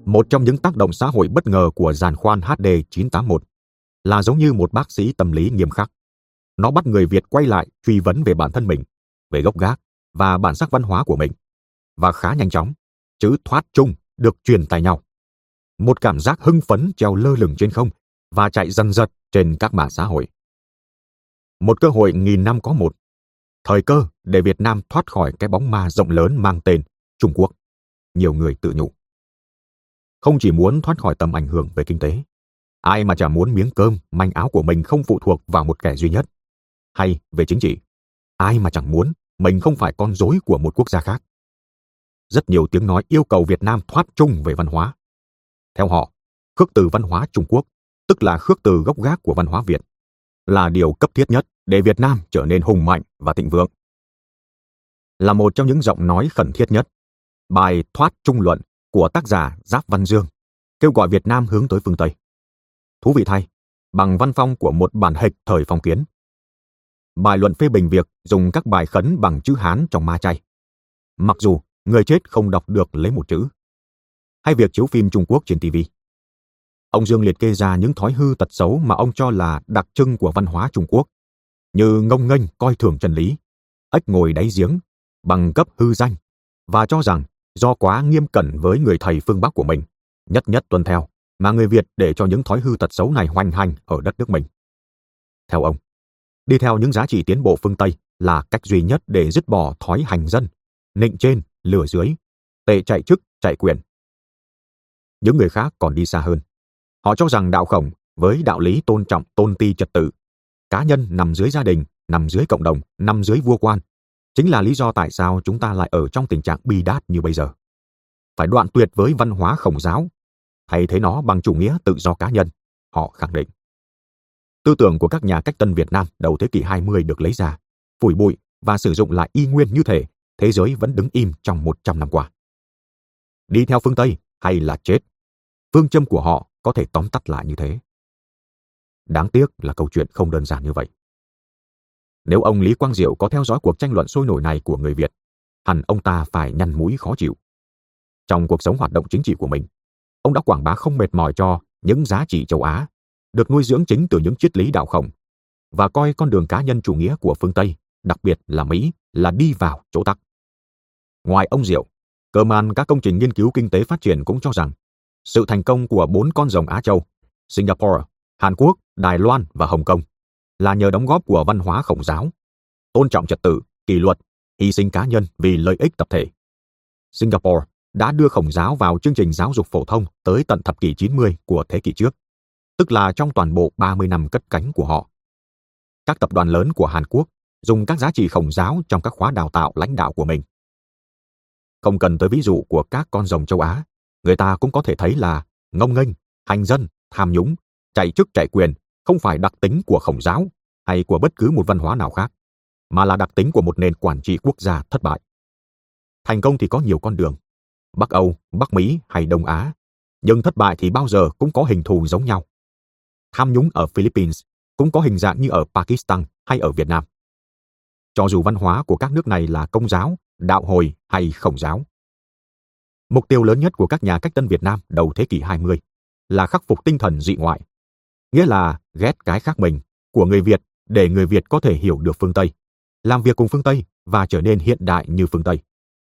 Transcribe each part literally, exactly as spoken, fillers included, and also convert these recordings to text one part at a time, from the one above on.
Một trong những tác động xã hội bất ngờ của giàn khoan hát đê chín tám mốt là giống như một bác sĩ tâm lý nghiêm khắc. Nó bắt người Việt quay lại truy vấn về bản thân mình, về gốc gác và bản sắc văn hóa của mình. Và khá nhanh chóng, chữ thoát chung được truyền tay nhau. Một cảm giác hưng phấn treo lơ lửng trên không và chạy dần dật trên các mạng xã hội. Một cơ hội nghìn năm có một. Thời cơ để Việt Nam thoát khỏi cái bóng ma rộng lớn mang tên Trung Quốc. Nhiều người tự nhủ. Không chỉ muốn thoát khỏi tầm ảnh hưởng về kinh tế, ai mà chả muốn miếng cơm, manh áo của mình không phụ thuộc vào một kẻ duy nhất. Hay về chính trị, ai mà chẳng muốn mình không phải con rối của một quốc gia khác. Rất nhiều tiếng nói yêu cầu Việt Nam thoát chung về văn hóa. Theo họ, khước từ văn hóa Trung Quốc, tức là khước từ gốc gác của văn hóa Việt, là điều cấp thiết nhất để Việt Nam trở nên hùng mạnh và thịnh vượng. Là một trong những giọng nói khẩn thiết nhất, bài Thoát Trung Luận của tác giả Giáp Văn Dương kêu gọi Việt Nam hướng tới phương Tây. Thú vị thay, bằng văn phong của một bản hịch thời phong kiến. Bài luận phê bình việc dùng các bài khấn bằng chữ Hán trong ma chay, mặc dù người chết không đọc được lấy một chữ. Hay việc chiếu phim Trung Quốc trên ti vi. Ông Dương liệt kê ra những thói hư tật xấu mà ông cho là đặc trưng của văn hóa Trung Quốc, như ngông nghênh coi thường chân lý, ếch ngồi đáy giếng, bằng cấp hư danh, và cho rằng do quá nghiêm cẩn với người thầy phương Bắc của mình, nhất nhất tuân theo, mà người Việt để cho những thói hư tật xấu này hoành hành ở đất nước mình. Theo ông, đi theo những giá trị tiến bộ phương Tây là cách duy nhất để dứt bỏ thói hành dân, nịnh trên, lừa dưới, tệ chạy chức, chạy quyền. Những người khác còn đi xa hơn. Họ cho rằng đạo Khổng với đạo lý tôn trọng tôn ti trật tự, cá nhân nằm dưới gia đình, nằm dưới cộng đồng, nằm dưới vua quan, chính là lý do tại sao chúng ta lại ở trong tình trạng bi đát như bây giờ. Phải đoạn tuyệt với văn hóa Khổng giáo, thay thế nó bằng chủ nghĩa tự do cá nhân, họ khẳng định. Tư tưởng của các nhà cách tân Việt Nam đầu thế kỷ hai mươi được lấy ra, phủi bụi và sử dụng lại y nguyên như thể thế giới vẫn đứng im trong một trăm năm qua. Đi theo phương Tây hay là chết? Phương châm của họ có thể tóm tắt lại như thế. Đáng tiếc là câu chuyện không đơn giản như vậy. Nếu ông Lý Quang Diệu có theo dõi cuộc tranh luận sôi nổi này của người Việt, hẳn ông ta phải nhăn mũi khó chịu. Trong cuộc sống hoạt động chính trị của mình, ông đã quảng bá không mệt mỏi cho những giá trị châu Á, được nuôi dưỡng chính từ những triết lý đạo Khổng, và coi con đường cá nhân chủ nghĩa của phương Tây, đặc biệt là Mỹ, là đi vào chỗ tắc. Ngoài ông Diệu, cơ man các công trình nghiên cứu kinh tế phát triển cũng cho rằng sự thành công của bốn con rồng Á Châu, Singapore, Hàn Quốc, Đài Loan và Hồng Kông, là nhờ đóng góp của văn hóa Khổng giáo, tôn trọng trật tự, kỷ luật, hy sinh cá nhân vì lợi ích tập thể. Singapore đã đưa Khổng giáo vào chương trình giáo dục phổ thông tới tận thập kỷ chín mươi của thế kỷ trước, tức là trong toàn bộ ba mươi năm cất cánh của họ. Các tập đoàn lớn của Hàn Quốc dùng các giá trị Khổng giáo trong các khóa đào tạo lãnh đạo của mình. Không cần tới ví dụ của các con rồng châu Á, người ta cũng có thể thấy là ngông nghênh, hành dân, tham nhũng, chạy chức chạy quyền không phải đặc tính của Khổng giáo hay của bất cứ một văn hóa nào khác, mà là đặc tính của một nền quản trị quốc gia thất bại. Thành công thì có nhiều con đường, Bắc Âu, Bắc Mỹ hay Đông Á, nhưng thất bại thì bao giờ cũng có hình thù giống nhau. Tham nhũng ở Philippines cũng có hình dạng như ở Pakistan hay ở Việt Nam. Cho dù văn hóa của các nước này là Công giáo, Đạo Hồi hay Khổng giáo. Mục tiêu lớn nhất của các nhà cách tân Việt Nam đầu thế kỷ hai mươi là khắc phục tinh thần dị ngoại, nghĩa là ghét cái khác mình của người Việt để người Việt có thể hiểu được phương Tây, làm việc cùng phương Tây và trở nên hiện đại như phương Tây.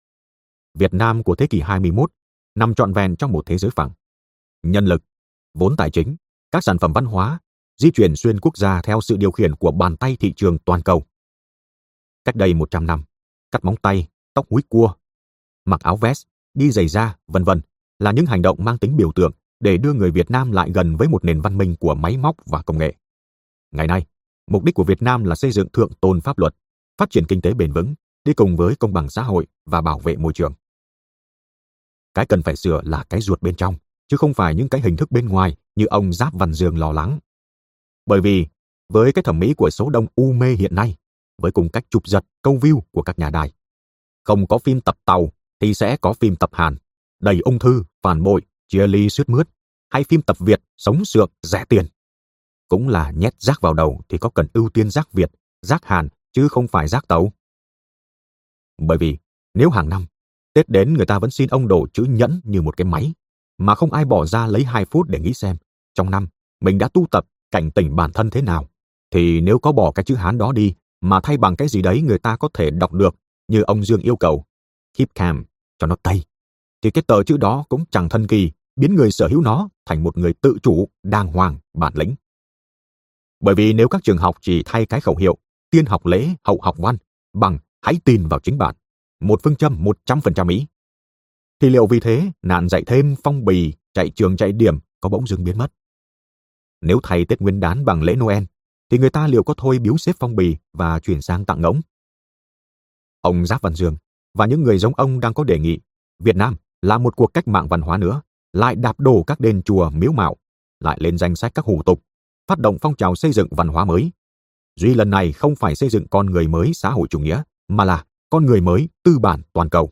Việt Nam của thế kỷ hai mươi mốt nằm trọn vẹn trong một thế giới phẳng. Nhân lực, vốn tài chính, các sản phẩm văn hóa di chuyển xuyên quốc gia theo sự điều khiển của bàn tay thị trường toàn cầu. Cách đây một trăm năm, cắt móng tay, tóc húi cua, mặc áo vest, đi giày da, vân vân là những hành động mang tính biểu tượng để đưa người Việt Nam lại gần với một nền văn minh của máy móc và công nghệ. Ngày nay, mục đích của Việt Nam là xây dựng thượng tôn pháp luật, phát triển kinh tế bền vững, đi cùng với công bằng xã hội và bảo vệ môi trường. Cái cần phải sửa là cái ruột bên trong, chứ không phải những cái hình thức bên ngoài như ông Giáp Văn Dương lo lắng. Bởi vì, với cái thẩm mỹ của số đông u mê hiện nay, với cùng cách chụp giật, câu view của các nhà đài, không có phim tập Tàu thì sẽ có phim tập Hàn, đầy ung thư, phản bội, chia ly sướt mướt, hay phim tập Việt, sống sượng, rẻ tiền. Cũng là nhét rác vào đầu thì có cần ưu tiên rác Việt, rác Hàn, chứ không phải rác Tàu. Bởi vì, nếu hàng năm, Tết đến người ta vẫn xin ông đổ chữ nhẫn như một cái máy, mà không ai bỏ ra lấy hai phút để nghĩ xem trong năm mình đã tu tập cảnh tỉnh bản thân thế nào, thì nếu có bỏ cái chữ Hán đó đi mà thay bằng cái gì đấy người ta có thể đọc được như ông Dương yêu cầu, keep calm, cho nó tây, thì cái tờ chữ đó cũng chẳng thần kỳ biến người sở hữu nó thành một người tự chủ, đàng hoàng, bản lĩnh. Bởi vì nếu các trường học chỉ thay cái khẩu hiệu tiên học lễ, hậu học văn bằng hãy tin vào chính bạn, một phương châm một trăm phần trăm Ý, thì liệu vì thế nạn dạy thêm, phong bì, chạy trường chạy điểm có bỗng dưng biến mất? Nếu thay Tết Nguyên đán bằng lễ Noel, thì người ta liệu có thôi biếu xếp phong bì và chuyển sang tặng ngỗng? Ông Giáp Văn Dương và những người giống ông đang có đề nghị Việt Nam là một cuộc cách mạng văn hóa nữa, lại đạp đổ các đền chùa miếu mạo, lại lên danh sách các hủ tục, phát động phong trào xây dựng văn hóa mới. Duy lần này không phải xây dựng con người mới xã hội chủ nghĩa, mà là con người mới tư bản toàn cầu.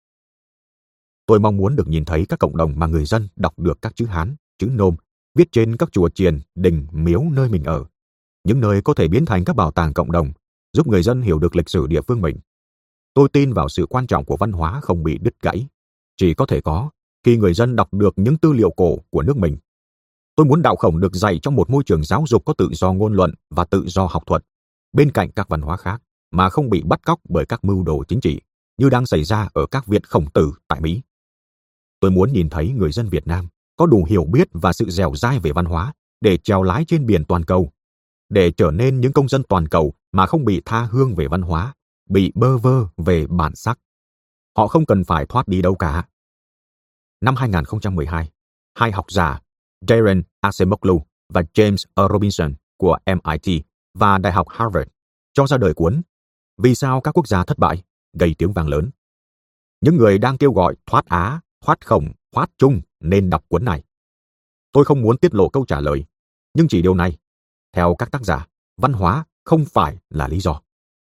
Tôi mong muốn được nhìn thấy các cộng đồng mà người dân đọc được các chữ Hán, chữ Nôm viết trên các chùa chiền, đình, miếu nơi mình ở. Những nơi có thể biến thành các bảo tàng cộng đồng, giúp người dân hiểu được lịch sử địa phương mình. Tôi tin vào sự quan trọng của văn hóa không bị đứt gãy, chỉ có thể có khi người dân đọc được những tư liệu cổ của nước mình. Tôi muốn đạo khổng được dạy trong một môi trường giáo dục có tự do ngôn luận và tự do học thuật, bên cạnh các văn hóa khác, mà không bị bắt cóc bởi các mưu đồ chính trị, như đang xảy ra ở các viện khổng tử tại Mỹ. Tôi muốn nhìn thấy người dân Việt Nam có đủ hiểu biết và sự dẻo dai về văn hóa để chèo lái trên biển toàn cầu, để trở nên những công dân toàn cầu mà không bị tha hương về văn hóa, bị bơ vơ về bản sắc. Họ không cần phải thoát đi đâu cả. Năm hai không một hai, hai học giả Darren Acemoglu và James Robinson của em I T và Đại học Harvard cho ra đời cuốn Vì sao các quốc gia thất bại, gây tiếng vang lớn. Những người đang kêu gọi thoát Á, thoát Khổng, thoát Trung nên đọc cuốn này. Tôi không muốn tiết lộ câu trả lời, nhưng chỉ điều này, theo các tác giả, văn hóa không phải là lý do.